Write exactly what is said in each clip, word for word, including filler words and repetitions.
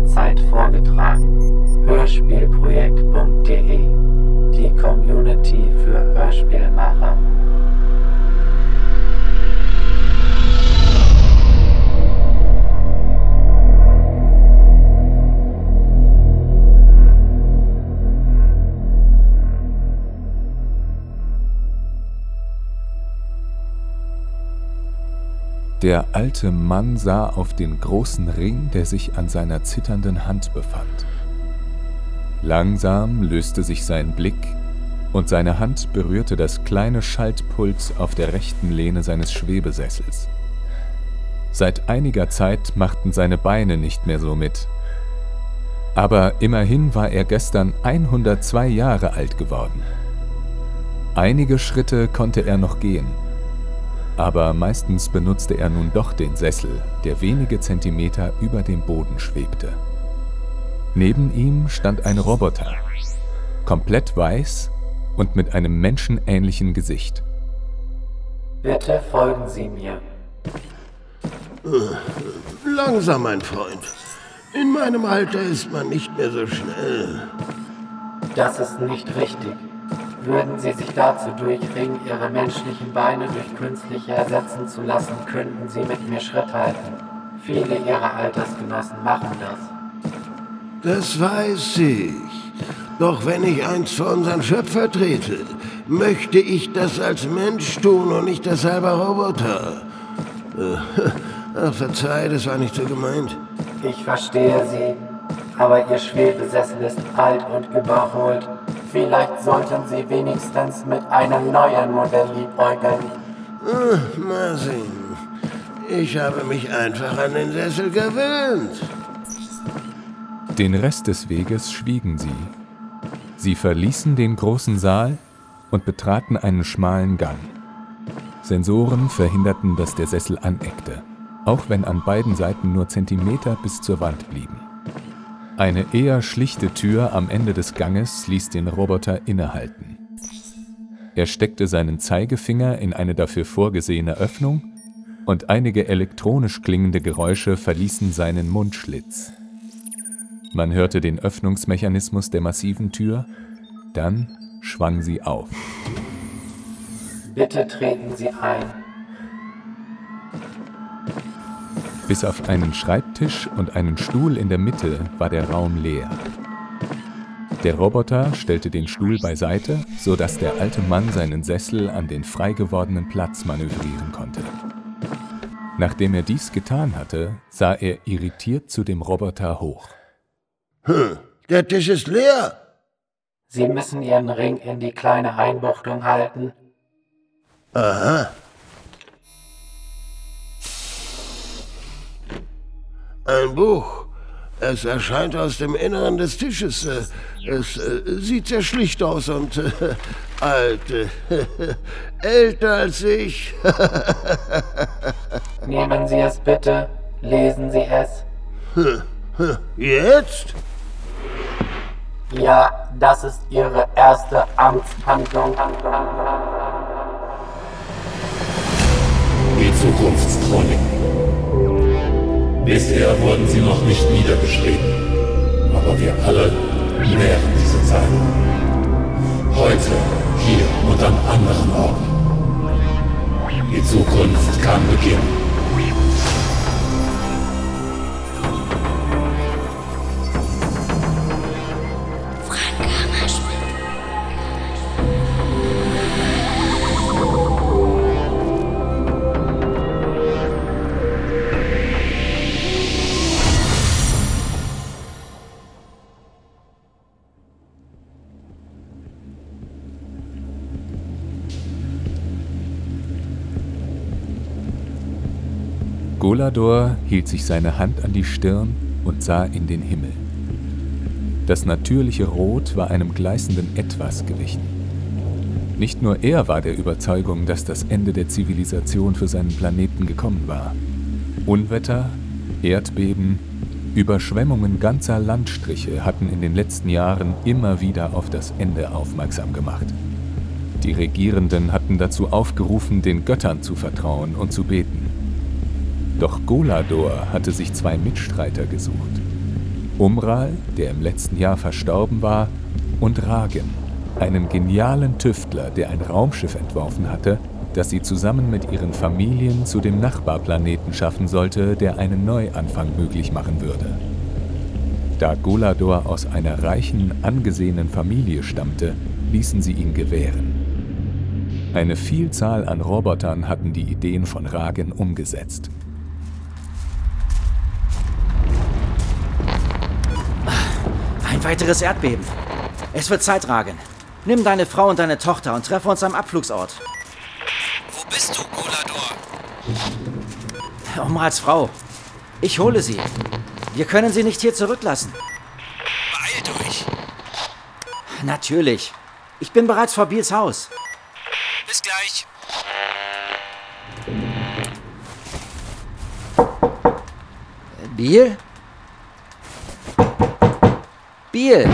Zeit vorgetragen. Hörspielprojekt punkt de, die Community für Hörspielmacher. Der alte Mann sah auf den großen Ring, der sich an seiner zitternden Hand befand. Langsam löste sich sein Blick und seine Hand berührte das kleine Schaltpult auf der rechten Lehne seines Schwebesessels. Seit einiger Zeit machten seine Beine nicht mehr so mit. Aber immerhin war er gestern hundertzwei Jahre alt geworden. Einige Schritte konnte er noch gehen. Aber meistens benutzte er nun doch den Sessel, der wenige Zentimeter über dem Boden schwebte. Neben ihm stand ein Roboter, komplett weiß und mit einem menschenähnlichen Gesicht. Bitte folgen Sie mir. Langsam, mein Freund. In meinem Alter ist man nicht mehr so schnell. Das ist nicht richtig. Würden Sie sich dazu durchringen, Ihre menschlichen Beine durch künstliche ersetzen zu lassen, könnten Sie mit mir Schritt halten. Viele Ihrer Altersgenossen machen das. Das weiß ich. Doch wenn ich einst vor unseren Schöpfer trete, möchte ich das als Mensch tun und nicht als halber Roboter. Ach, verzeih, das war nicht so gemeint. Ich verstehe Sie, aber Ihr Schwebesessel ist alt und überholt. Vielleicht sollten Sie wenigstens mit einem neuen Modell liebäugeln. Ach, mal sehen. Ich habe mich einfach an den Sessel gewöhnt. Den Rest des Weges schwiegen sie. Sie verließen den großen Saal und betraten einen schmalen Gang. Sensoren verhinderten, dass der Sessel aneckte, auch wenn an beiden Seiten nur Zentimeter bis zur Wand blieben. Eine eher schlichte Tür am Ende des Ganges ließ den Roboter innehalten. Er steckte seinen Zeigefinger in eine dafür vorgesehene Öffnung und einige elektronisch klingende Geräusche verließen seinen Mundschlitz. Man hörte den Öffnungsmechanismus der massiven Tür, dann schwang sie auf. Bitte treten Sie ein. Bis auf einen Schreibtisch und einen Stuhl in der Mitte war der Raum leer. Der Roboter stellte den Stuhl beiseite, sodass der alte Mann seinen Sessel an den frei gewordenen Platz manövrieren konnte. Nachdem er dies getan hatte, sah er irritiert zu dem Roboter hoch. Hm, der Tisch ist leer. Sie müssen Ihren Ring in die kleine Einbuchtung halten. Aha. Ein Buch. Es erscheint aus dem Inneren des Tisches. Es äh, sieht sehr schlicht aus und äh, alt. Älter als ich. Nehmen Sie es bitte. Lesen Sie es. Jetzt? Ja, das ist Ihre erste Amtshandlung. Die Zukunftschronik. Bisher wurden sie noch nicht niedergeschrieben, aber wir alle nähren diese Zeit. Heute, hier und an anderen Orten. Die Zukunft kann beginnen. Golador hielt sich seine Hand an die Stirn und sah in den Himmel. Das natürliche Rot war einem gleißenden Etwas gewichen. Nicht nur er war der Überzeugung, dass das Ende der Zivilisation für seinen Planeten gekommen war. Unwetter, Erdbeben, Überschwemmungen ganzer Landstriche hatten in den letzten Jahren immer wieder auf das Ende aufmerksam gemacht. Die Regierenden hatten dazu aufgerufen, den Göttern zu vertrauen und zu beten. Doch Golador hatte sich zwei Mitstreiter gesucht. Umral, der im letzten Jahr verstorben war, und Ragen, einen genialen Tüftler, der ein Raumschiff entworfen hatte, das sie zusammen mit ihren Familien zu dem Nachbarplaneten schaffen sollte, der einen Neuanfang möglich machen würde. Da Golador aus einer reichen, angesehenen Familie stammte, ließen sie ihn gewähren. Eine Vielzahl an Robotern hatten die Ideen von Ragen umgesetzt. Ein weiteres Erdbeben. Es wird Zeit, Ragen. Nimm deine Frau und deine Tochter und treffe uns am Abflugsort. Wo bist du, Golador? Umrals Frau. Ich hole sie. Wir können sie nicht hier zurücklassen. Beeilt euch. Natürlich. Ich bin bereits vor Beals Haus. Bis gleich. Beal? Beal!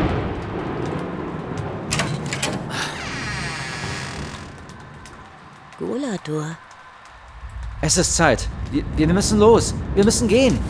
Golador. Es ist Zeit. Wir, wir müssen los. Wir müssen gehen.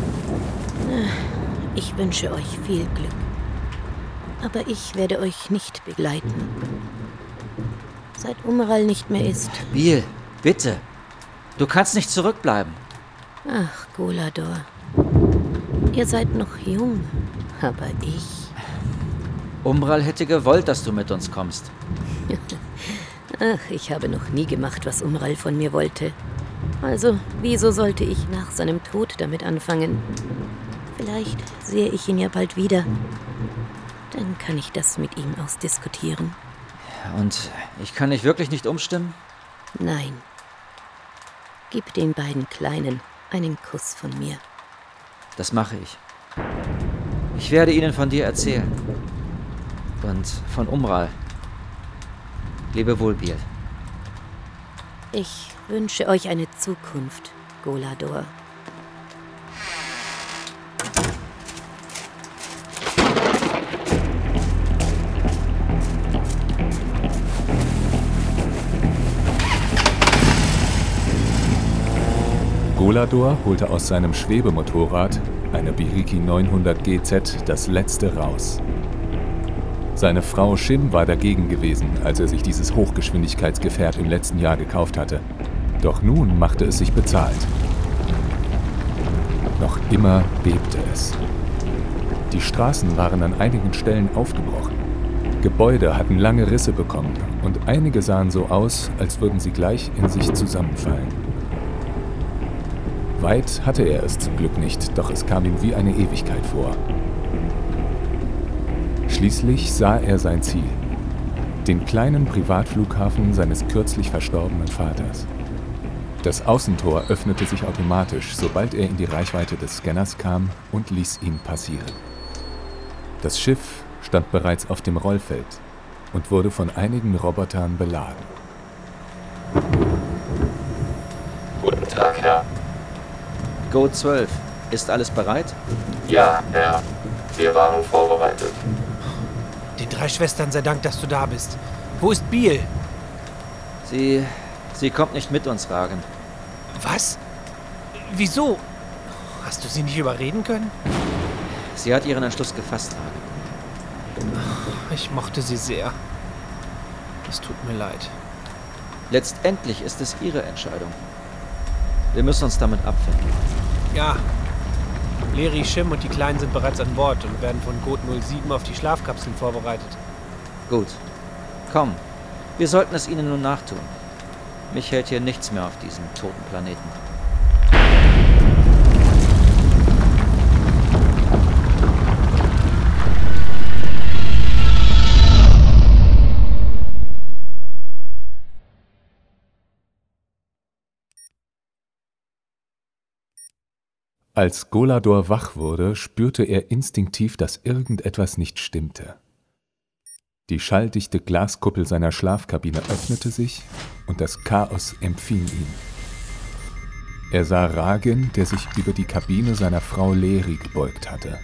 Ich wünsche euch viel Glück. Aber ich werde euch nicht begleiten. Seit Umral nicht mehr ist. Beal, bitte. Du kannst nicht zurückbleiben. Ach, Golador. Ihr seid noch jung, aber ich... Umral hätte gewollt, dass du mit uns kommst. Ach, ich habe noch nie gemacht, was Umral von mir wollte. Also, wieso sollte ich nach seinem Tod damit anfangen? Vielleicht sehe ich ihn ja bald wieder. Dann kann ich das mit ihm ausdiskutieren. Und ich kann dich wirklich nicht umstimmen? Nein. Gib den beiden Kleinen einen Kuss von mir. Das mache ich. Ich werde ihnen von dir erzählen. Und von Umral. Lebe wohl, Beal. Ich wünsche euch eine Zukunft, Golador. Golador holte aus seinem Schwebemotorrad, einer Biriki neunhundert G Z, das letzte raus. Seine Frau Shim war dagegen gewesen, als er sich dieses Hochgeschwindigkeitsgefährt im letzten Jahr gekauft hatte. Doch nun machte es sich bezahlt. Noch immer bebte es. Die Straßen waren an einigen Stellen aufgebrochen. Gebäude hatten lange Risse bekommen und einige sahen so aus, als würden sie gleich in sich zusammenfallen. Weit hatte er es zum Glück nicht, doch es kam ihm wie eine Ewigkeit vor. Schließlich sah er sein Ziel, den kleinen Privatflughafen seines kürzlich verstorbenen Vaters. Das Außentor öffnete sich automatisch, sobald er in die Reichweite des Scanners kam, und ließ ihn passieren. Das Schiff stand bereits auf dem Rollfeld und wurde von einigen Robotern beladen. Guten Tag, Herr. Go zwölf. Ist alles bereit? Ja, Herr. Wir waren vorbereitet. Den drei Schwestern sei Dank, dass du da bist. Wo ist Beal? Sie... sie kommt nicht mit uns, Ragen. Was? Wieso? Hast du sie nicht überreden können? Sie hat ihren Entschluss gefasst, Ragen. Ich mochte sie sehr. Es tut mir leid. Letztendlich ist es ihre Entscheidung. Wir müssen uns damit abfinden. Ja. Leri, Shim und die Kleinen sind bereits an Bord und werden von Code null sieben auf die Schlafkapseln vorbereitet. Gut. Komm. Wir sollten es ihnen nun nachtun. Mich hält hier nichts mehr auf diesem toten Planeten. Als Golador wach wurde, spürte er instinktiv, dass irgendetwas nicht stimmte. Die schalldichte Glaskuppel seiner Schlafkabine öffnete sich und das Chaos empfing ihn. Er sah Ragen, der sich über die Kabine seiner Frau Leri gebeugt hatte.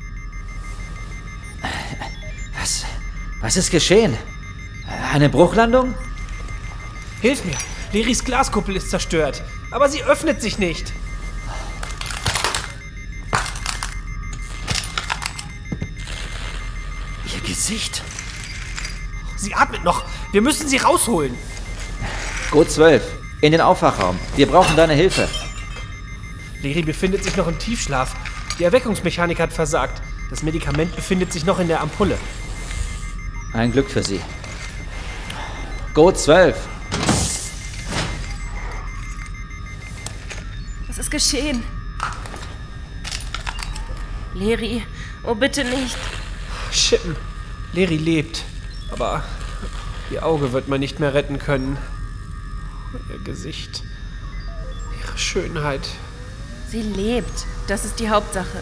Was? Was ist geschehen? Eine Bruchlandung? Hilf mir! Leris Glaskuppel ist zerstört, aber sie öffnet sich nicht. Gesicht. Sie atmet noch. Wir müssen sie rausholen. Code zwölf, in den Aufwachraum. Wir brauchen deine Hilfe. Leri befindet sich noch im Tiefschlaf. Die Erweckungsmechanik hat versagt. Das Medikament befindet sich noch in der Ampulle. Ein Glück für sie. Code zwölf. Was ist geschehen? Leri, oh bitte nicht. Schippen. Leri lebt. Aber ihr Auge wird man nicht mehr retten können. Ihr Gesicht. Ihre Schönheit. Sie lebt. Das ist die Hauptsache.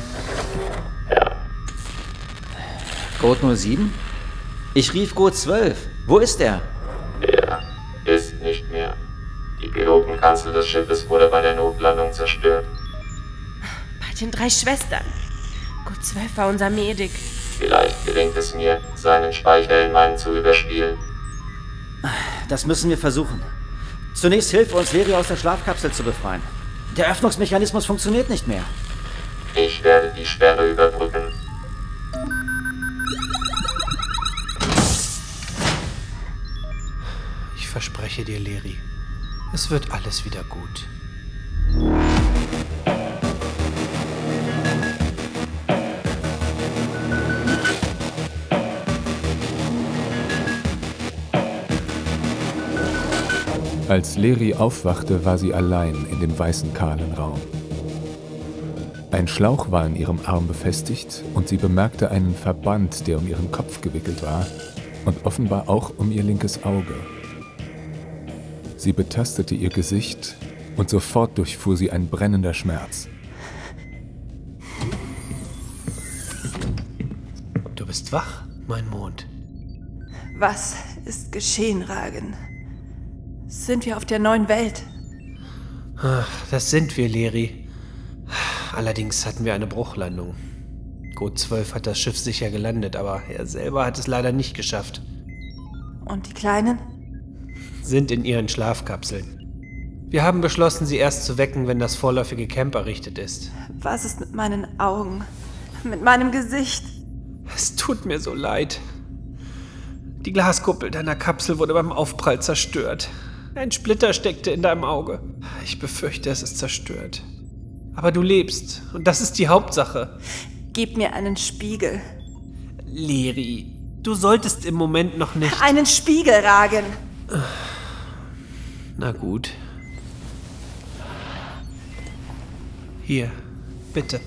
Code null sieben? Ich rief Code zwölf. Wo ist er? Er ist nicht mehr. Die Pilotenkanzel des Schiffes wurde bei der Notlandung zerstört. Bei den drei Schwestern. Code zwölf war unser Medik. Vielleicht gelingt es mir, seinen Speicher in meinen zu überspielen. Das müssen wir versuchen. Zunächst hilf uns, Leri aus der Schlafkapsel zu befreien. Der Öffnungsmechanismus funktioniert nicht mehr. Ich werde die Sperre überbrücken. Ich verspreche dir, Leri, es wird alles wieder gut. Als Leri aufwachte, war sie allein in dem weißen, kahlen Raum. Ein Schlauch war in ihrem Arm befestigt und sie bemerkte einen Verband, der um ihren Kopf gewickelt war und offenbar auch um ihr linkes Auge. Sie betastete ihr Gesicht und sofort durchfuhr sie ein brennender Schmerz. Du bist wach, mein Mond. Was ist geschehen, Ragen? Sind wir auf der neuen Welt? Ach, das sind wir, Leri. Allerdings hatten wir eine Bruchlandung. Code zwölf hat das Schiff sicher gelandet, aber er selber hat es leider nicht geschafft. Und die Kleinen? Sind in ihren Schlafkapseln. Wir haben beschlossen, sie erst zu wecken, wenn das vorläufige Camp errichtet ist. Was ist mit meinen Augen? Mit meinem Gesicht? Es tut mir so leid. Die Glaskuppel deiner Kapsel wurde beim Aufprall zerstört. Ein Splitter steckte in deinem Auge. Ich befürchte, es ist zerstört. Aber du lebst und das ist die Hauptsache. Gib mir einen Spiegel. Leri, du solltest im Moment noch nicht... Einen Spiegel, Ragen! Na gut. Hier, bitte.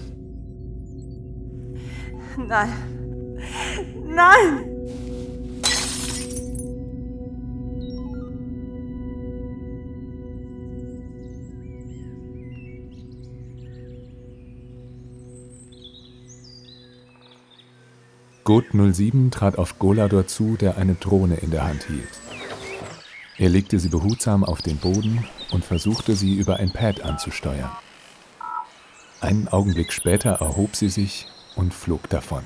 Nein. Nein! Code null sieben trat auf Golador zu, der eine Drohne in der Hand hielt. Er legte sie behutsam auf den Boden und versuchte, sie über ein Pad anzusteuern. Einen Augenblick später erhob sie sich und flog davon.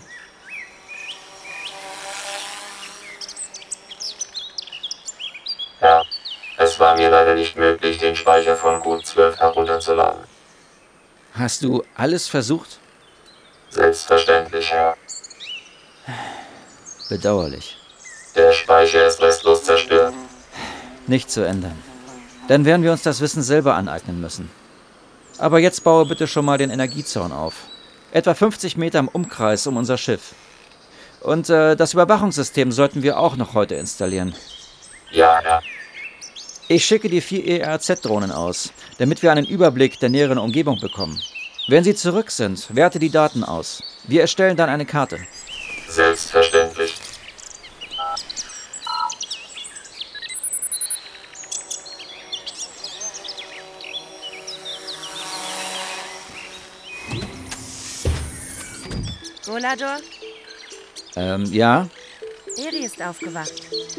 Ja, es war mir leider nicht möglich, den Speicher von Code zwölf herunterzuladen. Hast du alles versucht? Selbstverständlich, Herr. Bedauerlich. Der Speicher ist restlos zerstört. Nicht zu ändern. Dann werden wir uns das Wissen selber aneignen müssen. Aber jetzt baue bitte schon mal den Energiezaun auf. Etwa fünfzig Meter im Umkreis um unser Schiff. Und äh, das Überwachungssystem sollten wir auch noch heute installieren. Ja, ja. Ich schicke die vier E R Z-Drohnen aus, damit wir einen Überblick der näheren Umgebung bekommen. Wenn sie zurück sind, werte die Daten aus. Wir erstellen dann eine Karte. Selbstverständlich. Golador? Ähm, ja? Eri ist aufgewacht.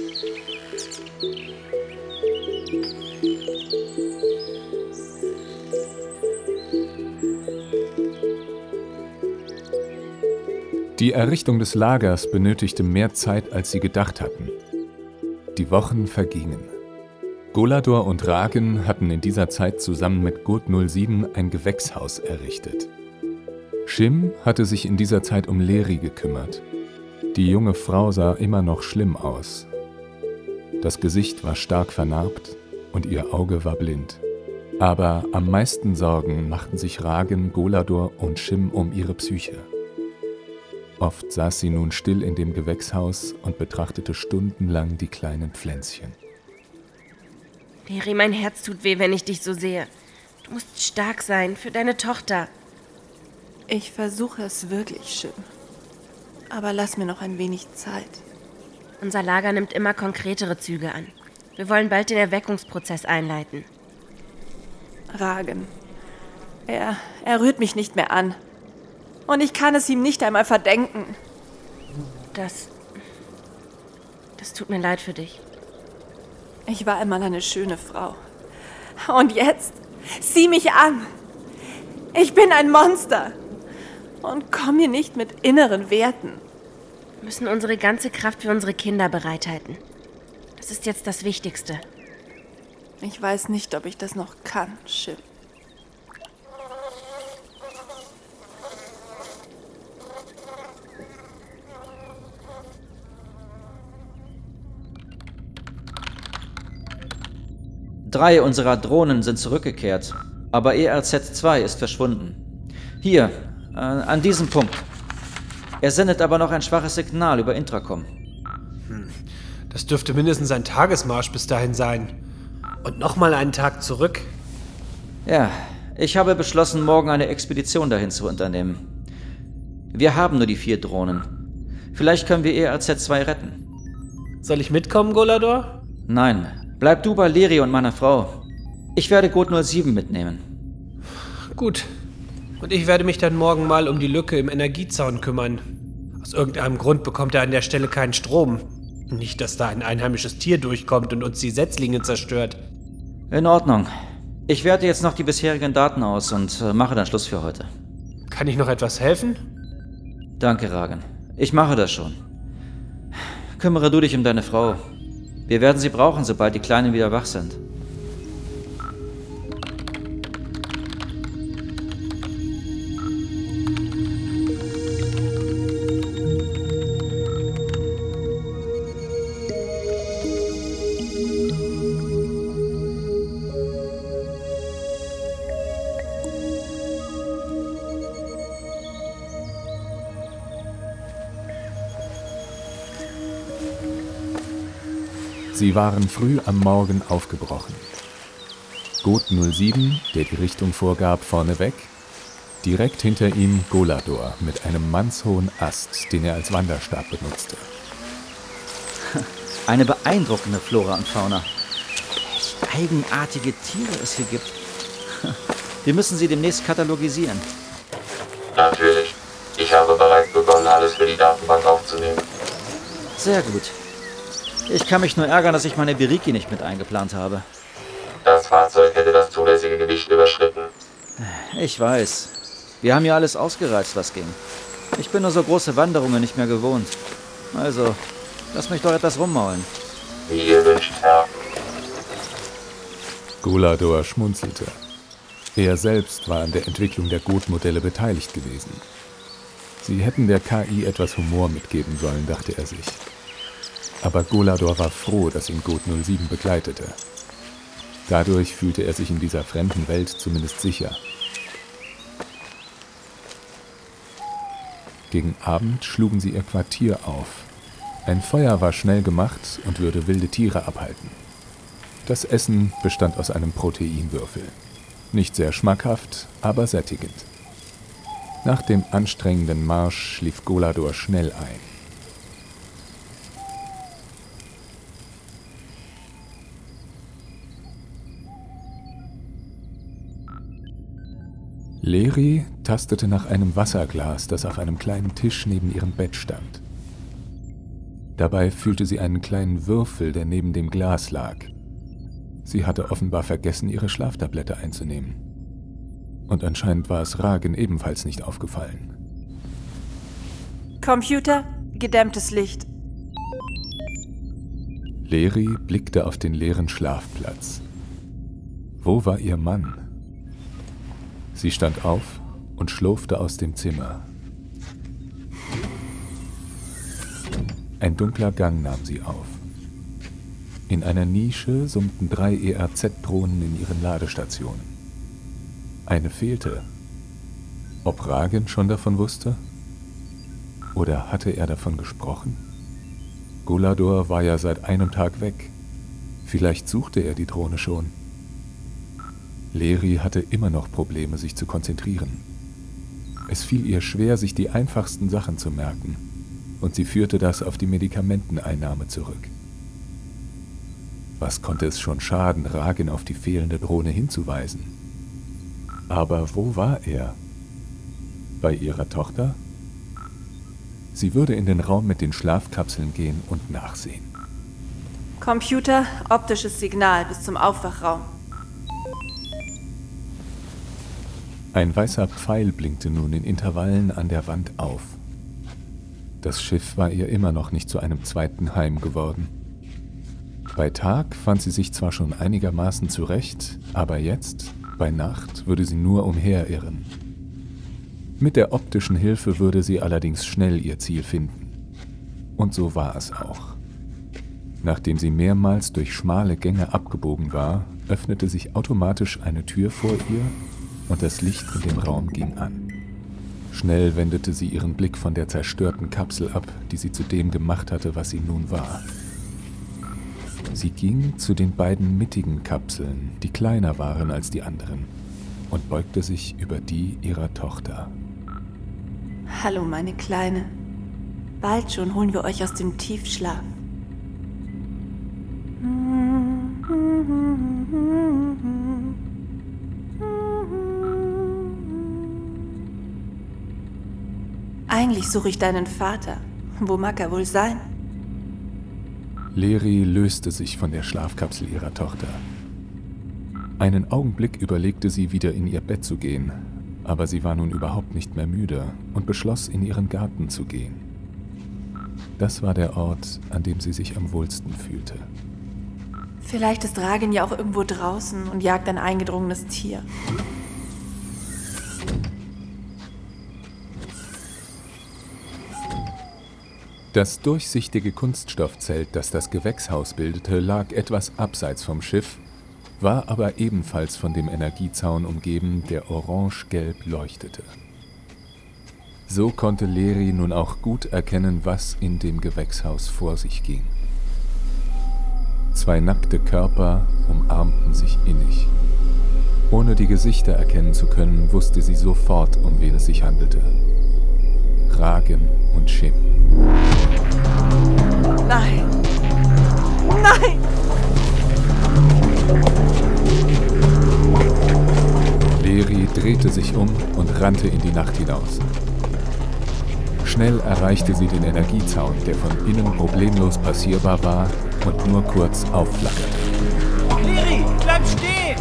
Die Errichtung des Lagers benötigte mehr Zeit, als sie gedacht hatten. Die Wochen vergingen. Golador und Ragen hatten in dieser Zeit zusammen mit Code null sieben ein Gewächshaus errichtet. Shim hatte sich in dieser Zeit um Leri gekümmert. Die junge Frau sah immer noch schlimm aus. Das Gesicht war stark vernarbt und ihr Auge war blind. Aber am meisten Sorgen machten sich Ragen, Golador und Shim um ihre Psyche. Oft saß sie nun still in dem Gewächshaus und betrachtete stundenlang die kleinen Pflänzchen. Leri, mein Herz tut weh, wenn ich dich so sehe. Du musst stark sein für deine Tochter. Ich versuche es wirklich, Shim. Aber lass mir noch ein wenig Zeit. Unser Lager nimmt immer konkretere Züge an. Wir wollen bald den Erweckungsprozess einleiten. Ragen. Er, er rührt mich nicht mehr an. Und ich kann es ihm nicht einmal verdenken. Das... Das tut mir leid für dich. Ich war einmal eine schöne Frau. Und jetzt? Sieh mich an! Ich bin ein Monster! Und komm mir nicht mit inneren Werten. Wir müssen unsere ganze Kraft für unsere Kinder bereithalten. Das ist jetzt das Wichtigste. Ich weiß nicht, ob ich das noch kann, Shim. Drei unserer Drohnen sind zurückgekehrt, aber E R Z zwei ist verschwunden. Hier, äh, an diesem Punkt. Er sendet aber noch ein schwaches Signal über Intracom. Hm. Das dürfte mindestens ein Tagesmarsch bis dahin sein. Und nochmal einen Tag zurück. Ja, ich habe beschlossen, morgen eine Expedition dahin zu unternehmen. Wir haben nur die vier Drohnen. Vielleicht können wir E R Z zwei retten. Soll ich mitkommen, Golador? Nein, bleib du bei Leri und meiner Frau. Ich werde Code null sieben mitnehmen. Gut. Und ich werde mich dann morgen mal um die Lücke im Energiezaun kümmern. Aus irgendeinem Grund bekommt er an der Stelle keinen Strom. Nicht, dass da ein einheimisches Tier durchkommt und uns die Setzlinge zerstört. In Ordnung. Ich werte jetzt noch die bisherigen Daten aus und äh, mache dann Schluss für heute. Kann ich noch etwas helfen? Danke, Ragen. Ich mache das schon. Kümmere du dich um deine Frau. Wir werden sie brauchen, sobald die Kleinen wieder wach sind. Sie waren früh am Morgen aufgebrochen. Code null sieben, der die Richtung vorgab, vorneweg. Direkt hinter ihm Golador mit einem mannshohen Ast, den er als Wanderstab benutzte. Eine beeindruckende Flora und Fauna. Welch eigenartige Tiere es hier gibt. Wir müssen sie demnächst katalogisieren. Natürlich. Ich habe bereits begonnen, alles für die Datenbank aufzunehmen. Sehr gut. Ich kann mich nur ärgern, dass ich meine Biriki nicht mit eingeplant habe. Das Fahrzeug hätte das zulässige Gewicht überschritten. Ich weiß. Wir haben ja alles ausgereizt, was ging. Ich bin nur so große Wanderungen nicht mehr gewohnt. Also, lass mich doch etwas rummaulen. Wie ihr wünscht, Herr. Golador schmunzelte. Er selbst war an der Entwicklung der Code-Modelle beteiligt gewesen. Sie hätten der K I etwas Humor mitgeben sollen, dachte er sich. Aber Golador war froh, dass ihn Code null sieben begleitete. Dadurch fühlte er sich in dieser fremden Welt zumindest sicher. Gegen Abend schlugen sie ihr Quartier auf. Ein Feuer war schnell gemacht und würde wilde Tiere abhalten. Das Essen bestand aus einem Proteinwürfel. Nicht sehr schmackhaft, aber sättigend. Nach dem anstrengenden Marsch schlief Golador schnell ein. Leri tastete nach einem Wasserglas, das auf einem kleinen Tisch neben ihrem Bett stand. Dabei fühlte sie einen kleinen Würfel, der neben dem Glas lag. Sie hatte offenbar vergessen, ihre Schlaftablette einzunehmen. Und anscheinend war es Ragen ebenfalls nicht aufgefallen. Computer, gedämmtes Licht. Leri blickte auf den leeren Schlafplatz. Wo war ihr Mann? Sie stand auf und schlurfte aus dem Zimmer. Ein dunkler Gang nahm sie auf. In einer Nische summten drei E R Z-Drohnen in ihren Ladestationen. Eine fehlte. Ob Ragen schon davon wusste? Oder hatte er davon gesprochen? Golador war ja seit einem Tag weg. Vielleicht suchte er die Drohne schon. Leri hatte immer noch Probleme, sich zu konzentrieren. Es fiel ihr schwer, sich die einfachsten Sachen zu merken, und sie führte das auf die Medikamenteneinnahme zurück. Was konnte es schon schaden, Ragen auf die fehlende Drohne hinzuweisen? Aber wo war er? Bei ihrer Tochter? Sie würde in den Raum mit den Schlafkapseln gehen und nachsehen. Computer, optisches Signal bis zum Aufwachraum. Ein weißer Pfeil blinkte nun in Intervallen an der Wand auf. Das Schiff war ihr immer noch nicht zu einem zweiten Heim geworden. Bei Tag fand sie sich zwar schon einigermaßen zurecht, aber jetzt, bei Nacht, würde sie nur umherirren. Mit der optischen Hilfe würde sie allerdings schnell ihr Ziel finden. Und so war es auch. Nachdem sie mehrmals durch schmale Gänge abgebogen war, öffnete sich automatisch eine Tür vor ihr und das Licht in dem Raum ging an. Schnell wendete sie ihren Blick von der zerstörten Kapsel ab, die sie zu dem gemacht hatte, was sie nun war. Sie ging zu den beiden mittigen Kapseln, die kleiner waren als die anderen, und beugte sich über die ihrer Tochter. Hallo, meine Kleine. Bald schon holen wir euch aus dem Tiefschlaf. Eigentlich suche ich deinen Vater. Wo mag er wohl sein? Leri löste sich von der Schlafkapsel ihrer Tochter. Einen Augenblick überlegte sie, wieder in ihr Bett zu gehen, aber sie war nun überhaupt nicht mehr müde und beschloss, in ihren Garten zu gehen. Das war der Ort, an dem sie sich am wohlsten fühlte. Vielleicht ist Ragen ja auch irgendwo draußen und jagt ein eingedrungenes Tier. Das durchsichtige Kunststoffzelt, das das Gewächshaus bildete, lag etwas abseits vom Schiff, war aber ebenfalls von dem Energiezaun umgeben, der orange-gelb leuchtete. So konnte Leri nun auch gut erkennen, was in dem Gewächshaus vor sich ging. Zwei nackte Körper umarmten sich innig. Ohne die Gesichter erkennen zu können, wusste sie sofort, um wen es sich handelte. Ragen und Shim. Nein! Nein! Leri drehte sich um und rannte in die Nacht hinaus. Schnell erreichte sie den Energiezaun, der von innen problemlos passierbar war und nur kurz aufflackerte. Leri, bleib stehen!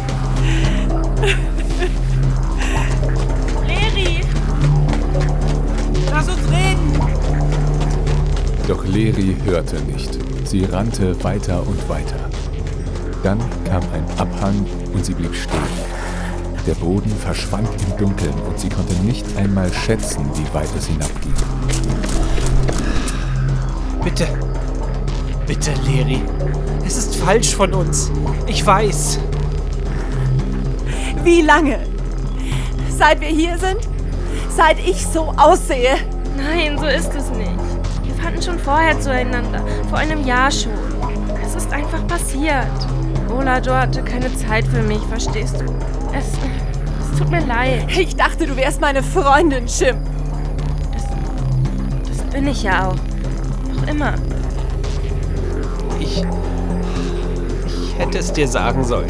Leri! Lass uns reden! Doch Leri hörte nicht. Sie rannte weiter und weiter. Dann kam ein Abhang und sie blieb stehen. Der Boden verschwand im Dunkeln und sie konnte nicht einmal schätzen, wie weit es hinabging. Bitte, bitte, Leri. Es ist falsch von uns. Ich weiß. Wie lange? Seit wir hier sind? Seit ich so aussehe? Nein, so ist es nicht. Wir fanden schon vorher zueinander. Vor einem Jahr schon. Es ist einfach passiert. Golador hatte keine Zeit für mich, verstehst du? Es, es tut mir leid. Ich dachte, du wärst meine Freundin, Shim. Das, das bin ich ja auch. Noch immer. Ich... Ich hätte es dir sagen sollen.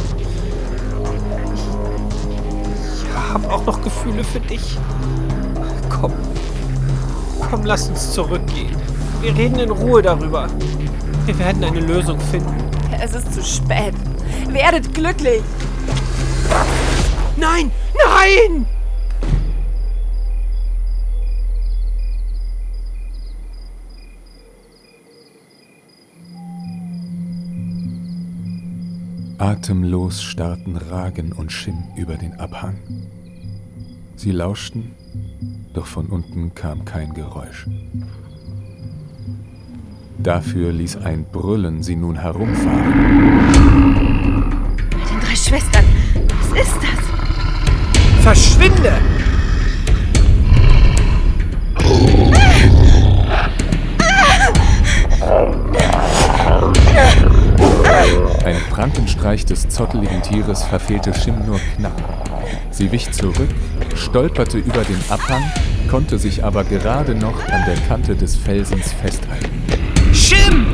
Ich, ich habe auch noch Gefühle für dich. Komm. Komm, lass uns zurückgehen. Wir reden in Ruhe darüber. Wir werden eine Lösung finden. Es ist zu spät. Werdet glücklich. Nein! Nein! Atemlos starrten Ragen und Shim über den Abhang. Sie lauschten, doch von unten kam kein Geräusch. Dafür ließ ein Brüllen sie nun herumfahren. Bei den drei Schwestern. Was ist das? Verschwinde! Ein Prankenstreich des zotteligen Tieres verfehlte Shim nur knapp. Sie wich zurück, stolperte über den Abhang, konnte sich aber gerade noch an der Kante des Felsens festhalten. Shim!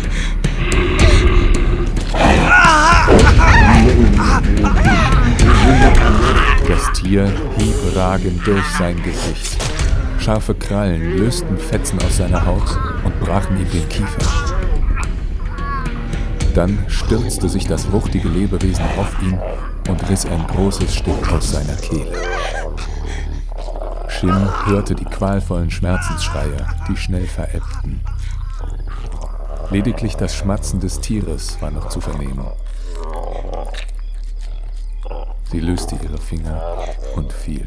Das Tier hieb ragend durch sein Gesicht. Scharfe Krallen lösten Fetzen aus seiner Haut und brachen ihm den Kiefer. Dann stürzte sich das wuchtige Lebewesen auf ihn und riss ein großes Stück aus seiner Kehle. Shim hörte die qualvollen Schmerzensschreie, die schnell verebbten. Lediglich das Schmatzen des Tieres war noch zu vernehmen. Sie löste ihre Finger und fiel.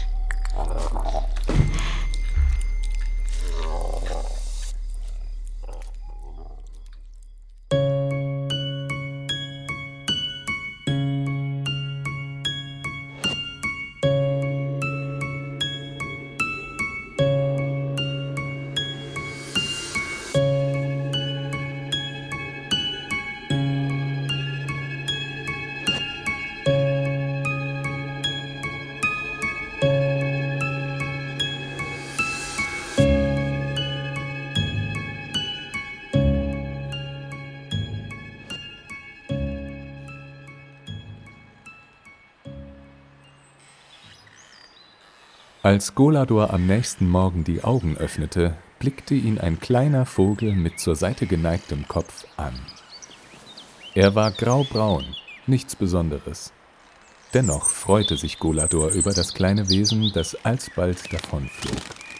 Als Golador am nächsten Morgen die Augen öffnete, blickte ihn ein kleiner Vogel mit zur Seite geneigtem Kopf an. Er war graubraun, nichts Besonderes. Dennoch freute sich Golador über das kleine Wesen, das alsbald davonflog.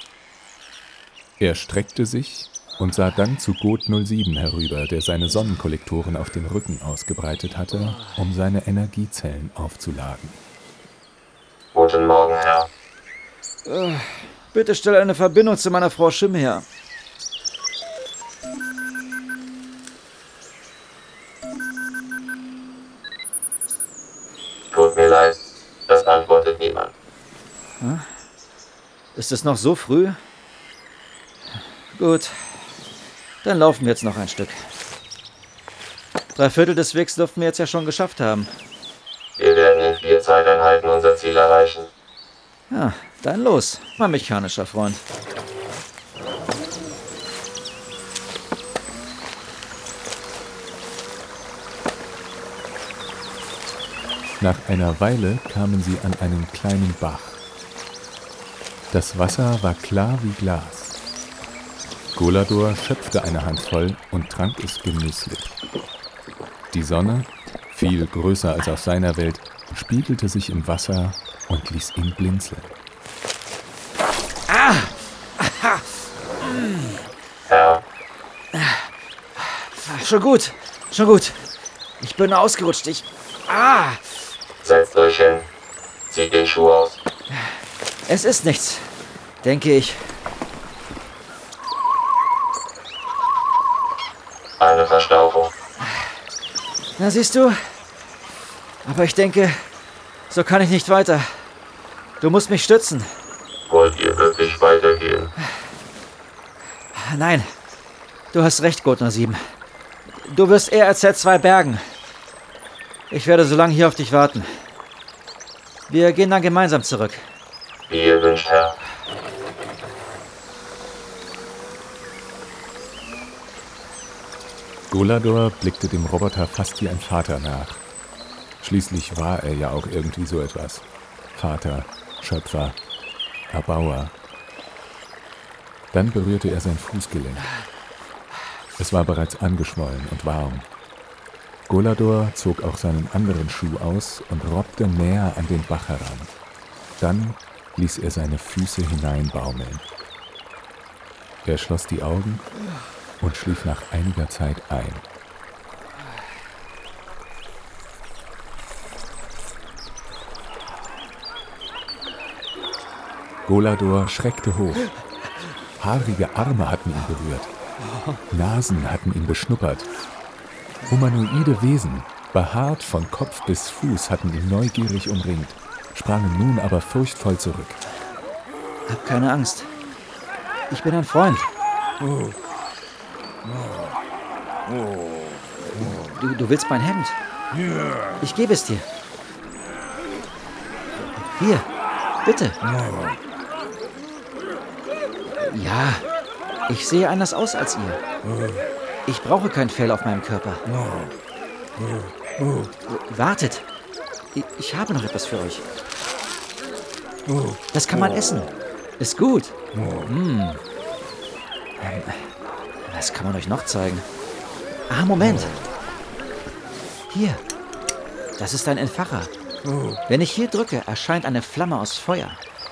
Er streckte sich und sah dann zu Got null sieben herüber, der seine Sonnenkollektoren auf dem Rücken ausgebreitet hatte, um seine Energiezellen aufzuladen. Guten Morgen, Herr. Uh, bitte stell eine Verbindung zu meiner Frau Shim her. Tut mir leid, das antwortet niemand. Hm? Ist es noch so früh? Gut, dann laufen wir jetzt noch ein Stück. Drei Viertel des Wegs dürften wir jetzt ja schon geschafft haben. Wir werden in vier Zeiteinheiten unser Ziel erreichen. Ja, dann los, mein mechanischer Freund. Nach einer Weile kamen sie an einen kleinen Bach. Das Wasser war klar wie Glas. Golador schöpfte eine Handvoll und trank es genüsslich. Die Sonne, viel größer als auf seiner Welt, spiegelte sich im Wasser und ließ ihn blinzeln. Ah! Ja. Schon gut, schon gut. Ich bin ausgerutscht, ich... Ah! Setzt euch hin. Zieht den Schuh aus. Es ist nichts, denke ich. Eine Verstauchung. Na, siehst du? Aber ich denke, so kann ich nicht weiter. Du musst mich stützen. Wollt ihr wirklich weitergehen? Nein, du hast recht, Got null sieben. Du wirst E R Z zwei bergen. Ich werde so lange hier auf dich warten. Wir gehen dann gemeinsam zurück. Wie ihr wünscht, Herr. Golador blickte dem Roboter fast wie ein Vater nach. Schließlich war er ja auch irgendwie so etwas. Vater, Schöpfer, Erbauer. Dann berührte er sein Fußgelenk. Es war bereits angeschwollen und warm. Golador zog auch seinen anderen Schuh aus und robbte näher an den Bach heran. Dann ließ er seine Füße hineinbaumeln. Er schloss die Augen und schlief nach einiger Zeit ein. Golador schreckte hoch. Haarige Arme hatten ihn berührt. Nasen hatten ihn beschnuppert. Humanoide Wesen, behaart von Kopf bis Fuß, hatten ihn neugierig umringt, sprangen nun aber furchtvoll zurück. Hab keine Angst. Ich bin ein Freund. Du, du willst mein Hemd? Ich gebe es dir. Hier, bitte. Ja, ich sehe anders aus als ihr. Ich brauche kein Fell auf meinem Körper. Wartet. Ich, ich habe noch etwas für euch. Das kann man essen. Ist gut. Hm. Was kann man euch noch zeigen? Ah, Moment. Hier. Das ist ein Entfacher. Wenn ich hier drücke, erscheint eine Flamme aus Feuer.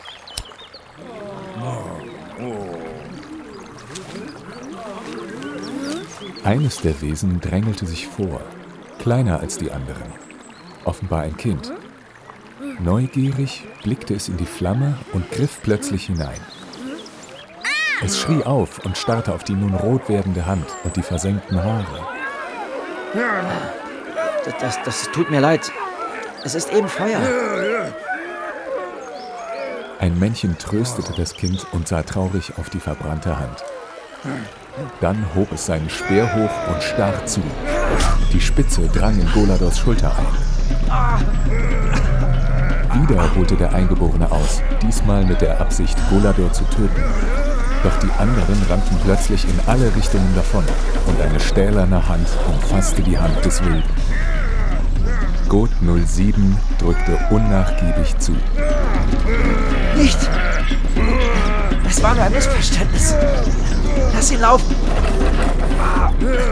Eines der Wesen drängelte sich vor, kleiner als die anderen. Offenbar ein Kind. Neugierig blickte es in die Flamme und griff plötzlich hinein. Es schrie auf und starrte auf die nun rot werdende Hand und die versenkten Haare. Das, das, das tut mir leid. Es ist eben Feuer. Ein Männchen tröstete das Kind und sah traurig auf die verbrannte Hand. Dann hob es seinen Speer hoch und stach zu. Die Spitze drang in Goladors Schulter ein. Wieder holte der Eingeborene aus, diesmal mit der Absicht, Golador zu töten. Doch die anderen rannten plötzlich in alle Richtungen davon und eine stählerne Hand umfasste die Hand des Wilden. Got null sieben drückte unnachgiebig zu. Nicht! Das war nur ein Missverständnis. Lass ihn laufen! Ah.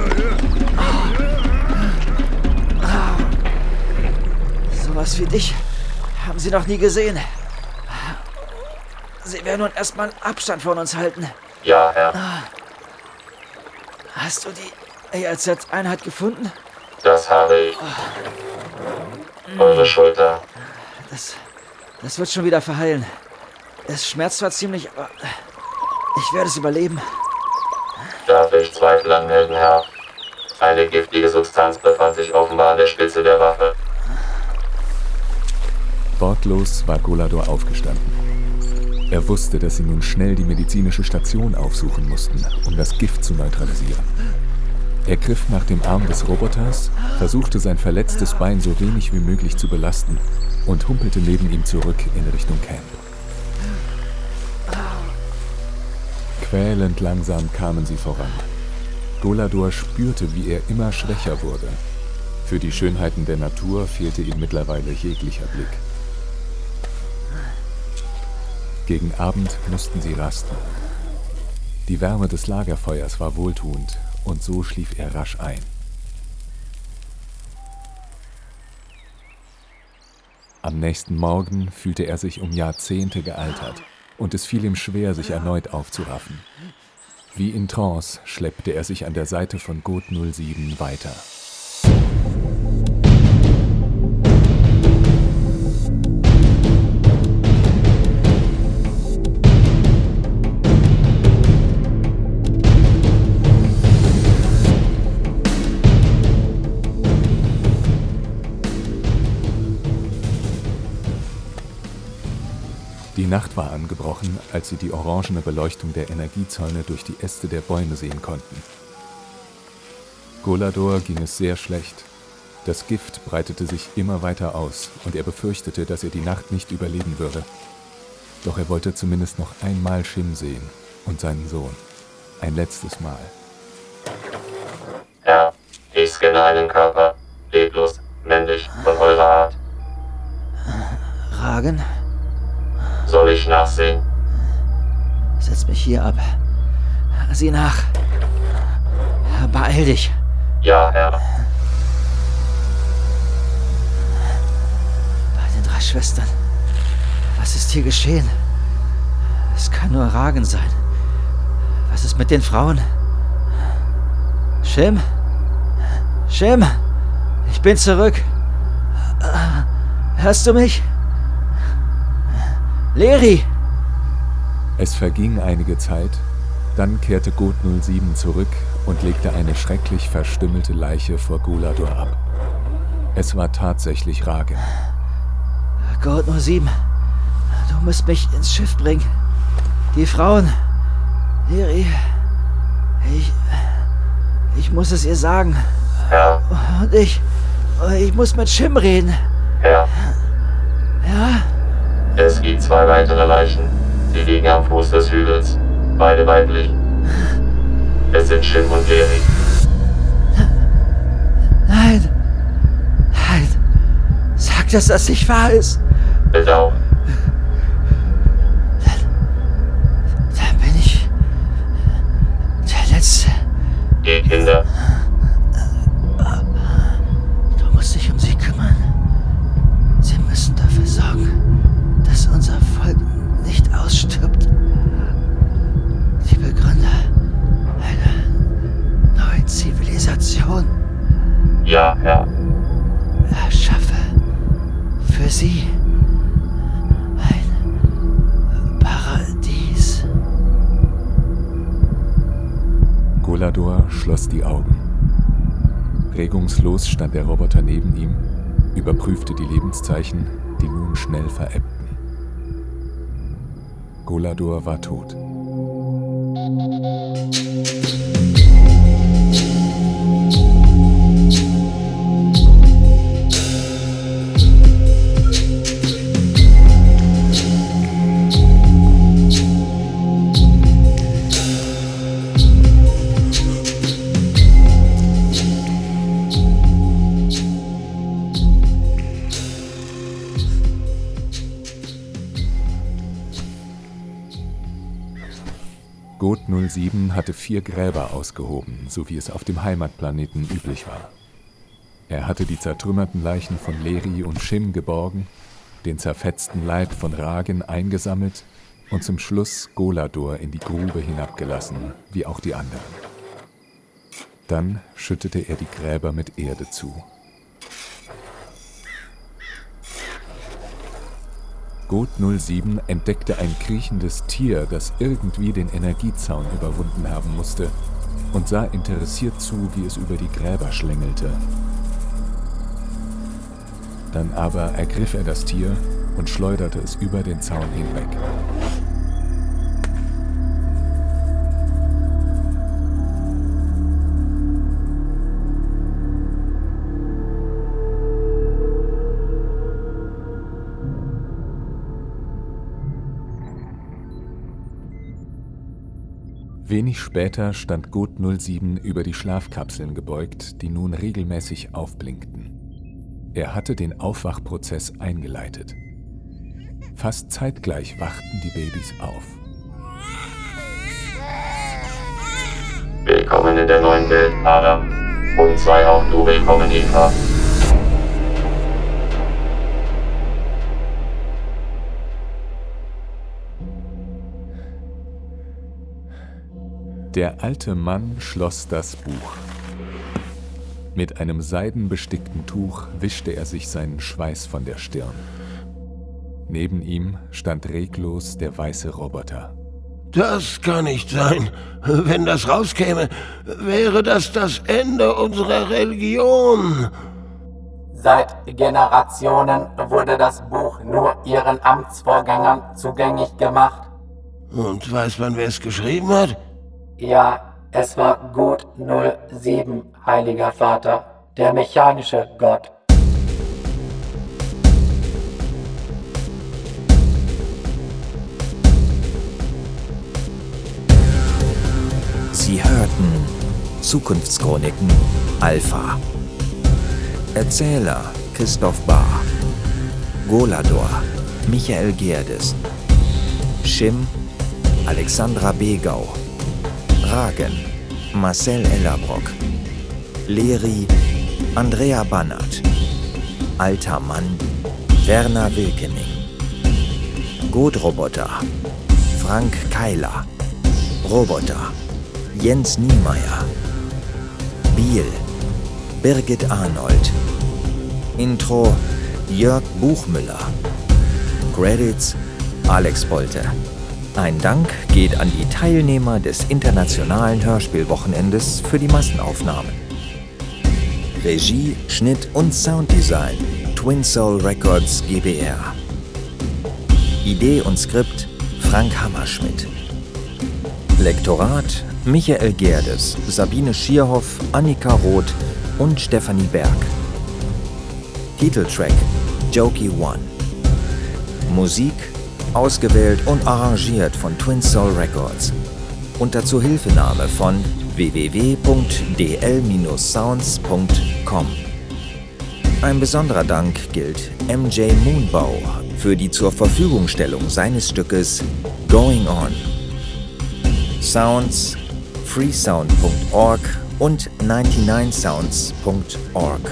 Ah. Sowas wie dich haben sie noch nie gesehen. Sie werden nun erstmal Abstand von uns halten. Ja, Herr. Hast du die A R Z-Einheit gefunden? Das habe ich. Eure Schulter. Das, das wird schon wieder verheilen. Es schmerzt zwar ziemlich, aber ich werde es überleben. Darf ich Zweifel anmelden, Herr? Eine giftige Substanz befand sich offenbar an der Spitze der Waffe. Wortlos war Golador aufgestanden. Er wusste, dass sie nun schnell die medizinische Station aufsuchen mussten, um das Gift zu neutralisieren. Er griff nach dem Arm des Roboters, versuchte sein verletztes Bein so wenig wie möglich zu belasten und humpelte neben ihm zurück in Richtung Camp. Quälend langsam kamen sie voran. Golador spürte, wie er immer schwächer wurde. Für die Schönheiten der Natur fehlte ihm mittlerweile jeglicher Blick. Gegen Abend mussten sie rasten. Die Wärme des Lagerfeuers war wohltuend und so schlief er rasch ein. Am nächsten Morgen fühlte er sich um Jahrzehnte gealtert und es fiel ihm schwer, sich erneut aufzuraffen. Wie in Trance schleppte er sich an der Seite von Got null sieben weiter. Die Nacht war angebrochen, als sie die orangene Beleuchtung der Energiezäune durch die Äste der Bäume sehen konnten. Golador ging es sehr schlecht. Das Gift breitete sich immer weiter aus und er befürchtete, dass er die Nacht nicht überleben würde. Doch er wollte zumindest noch einmal Shim sehen und seinen Sohn. Ein letztes Mal. Herr, ich scanne einen Körper. Leblos, männlich, von eurer Art. Ragen? Soll ich nachsehen? Setz mich hier ab. Sieh nach. Beeil dich. Ja, Herr. Bei den drei Schwestern. Was ist hier geschehen? Es kann nur Ragen sein. Was ist mit den Frauen? Shim? Shim? Ich bin zurück. Hörst du mich? Leri! Es verging einige Zeit, Dann kehrte Gott null sieben zurück und legte eine schrecklich verstümmelte Leiche vor Golador ab. Es war tatsächlich Ragen. Gott null sieben, du musst mich ins Schiff bringen. Die Frauen, Leri, ich, ich muss es ihr sagen. Ja. Und ich, ich muss mit Shim reden. Ja. Ja? Es gibt zwei weitere Leichen. Sie liegen am Fuß des Hügels. Beide weiblich. Es sind Shim und Leri. Nein. Nein. Sag, dass das nicht wahr ist. Bedauern. Dann, dann bin ich der Letzte. Die Kinder. Du musst dich um sie kümmern. Sie müssen dafür sorgen, dass unser Volk nicht ausstirbt. Die Begründer einer neuen Zivilisation. Ja, Herr. Erschaffe für sie ein Paradies. Golador schloss die Augen. Regungslos stand der Roboter neben ihm, überprüfte die Lebenszeichen, die nun schnell verebbten. Golador war tot. Gott null sieben hatte vier Gräber ausgehoben, so wie es auf dem Heimatplaneten üblich war. Er hatte die zertrümmerten Leichen von Leri und Shim geborgen, den zerfetzten Leib von Ragen eingesammelt und zum Schluss Golador in die Grube hinabgelassen, wie auch die anderen. Dann schüttete er die Gräber mit Erde zu. Gott null sieben entdeckte ein kriechendes Tier, das irgendwie den Energiezaun überwunden haben musste, und sah interessiert zu, wie es über die Gräber schlängelte. Dann aber ergriff er das Tier und schleuderte es über den Zaun hinweg. Wenig später stand Gott null sieben über die Schlafkapseln gebeugt, die nun regelmäßig aufblinkten. Er hatte den Aufwachprozess eingeleitet. Fast zeitgleich wachten die Babys auf. Willkommen in der neuen Welt, Adam. Und sei auch du willkommen, Eva. Der alte Mann schloss das Buch. Mit einem seidenbestickten Tuch wischte er sich seinen Schweiß von der Stirn. Neben ihm stand reglos der weiße Roboter. Das kann nicht sein. Wenn das rauskäme, wäre das das Ende unserer Religion. Seit Generationen wurde das Buch nur ihren Amtsvorgängern zugänglich gemacht. Und weiß man, wer es geschrieben hat? Ja, es war Gott null sieben, Heiliger Vater, der mechanische Gott. Sie hörten Zukunftschroniken Alpha. Erzähler Christoph Bahr. Golador Michael Gerdes. Shim Alexandra Begau. Ragen Marcel Ellerbrock. Leri Andrea Bannert. Alter Mann Werner Wilkening. Gotroboter Frank Keiler. Roboter Jens Niemeyer. Biel Birgit Arnold. Intro Jörg Buchmüller. Credits Alex Bolte. Ein Dank geht an die Teilnehmer des Internationalen Hörspielwochenendes für die Massenaufnahmen. Regie, Schnitt und Sounddesign Twin Soul Records GbR. Idee und Skript Frank Hammerschmidt. Lektorat Michael Gerdes, Sabine Schierhoff, Annika Roth und Stefanie Berg. Titeltrack Jokey One. Musik ausgewählt und arrangiert von Twin Soul Records. Unter Zuhilfenahme von w w w punkt d l sounds punkt com. Ein besonderer Dank gilt M J Moonbow für die zur Verfügungstellung seines Stückes Going On. Sounds freesound punkt org und neunundneunzig sounds punkt org.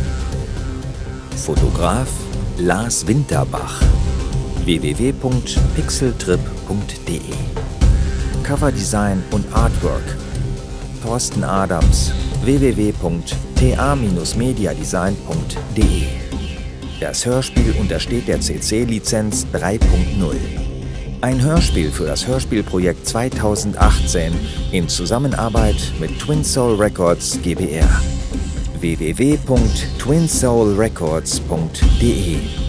Fotograf Lars Winterbach. w w w punkt pixeltrip punkt d e. Coverdesign und Artwork Thorsten Adams. w w w punkt t a mediadesign punkt d e. Das Hörspiel untersteht der C C-Lizenz drei punkt null. Ein Hörspiel für das Hörspielprojekt zweitausendachtzehn in Zusammenarbeit mit Twin Soul Records GbR. w w w punkt twin soul records punkt d e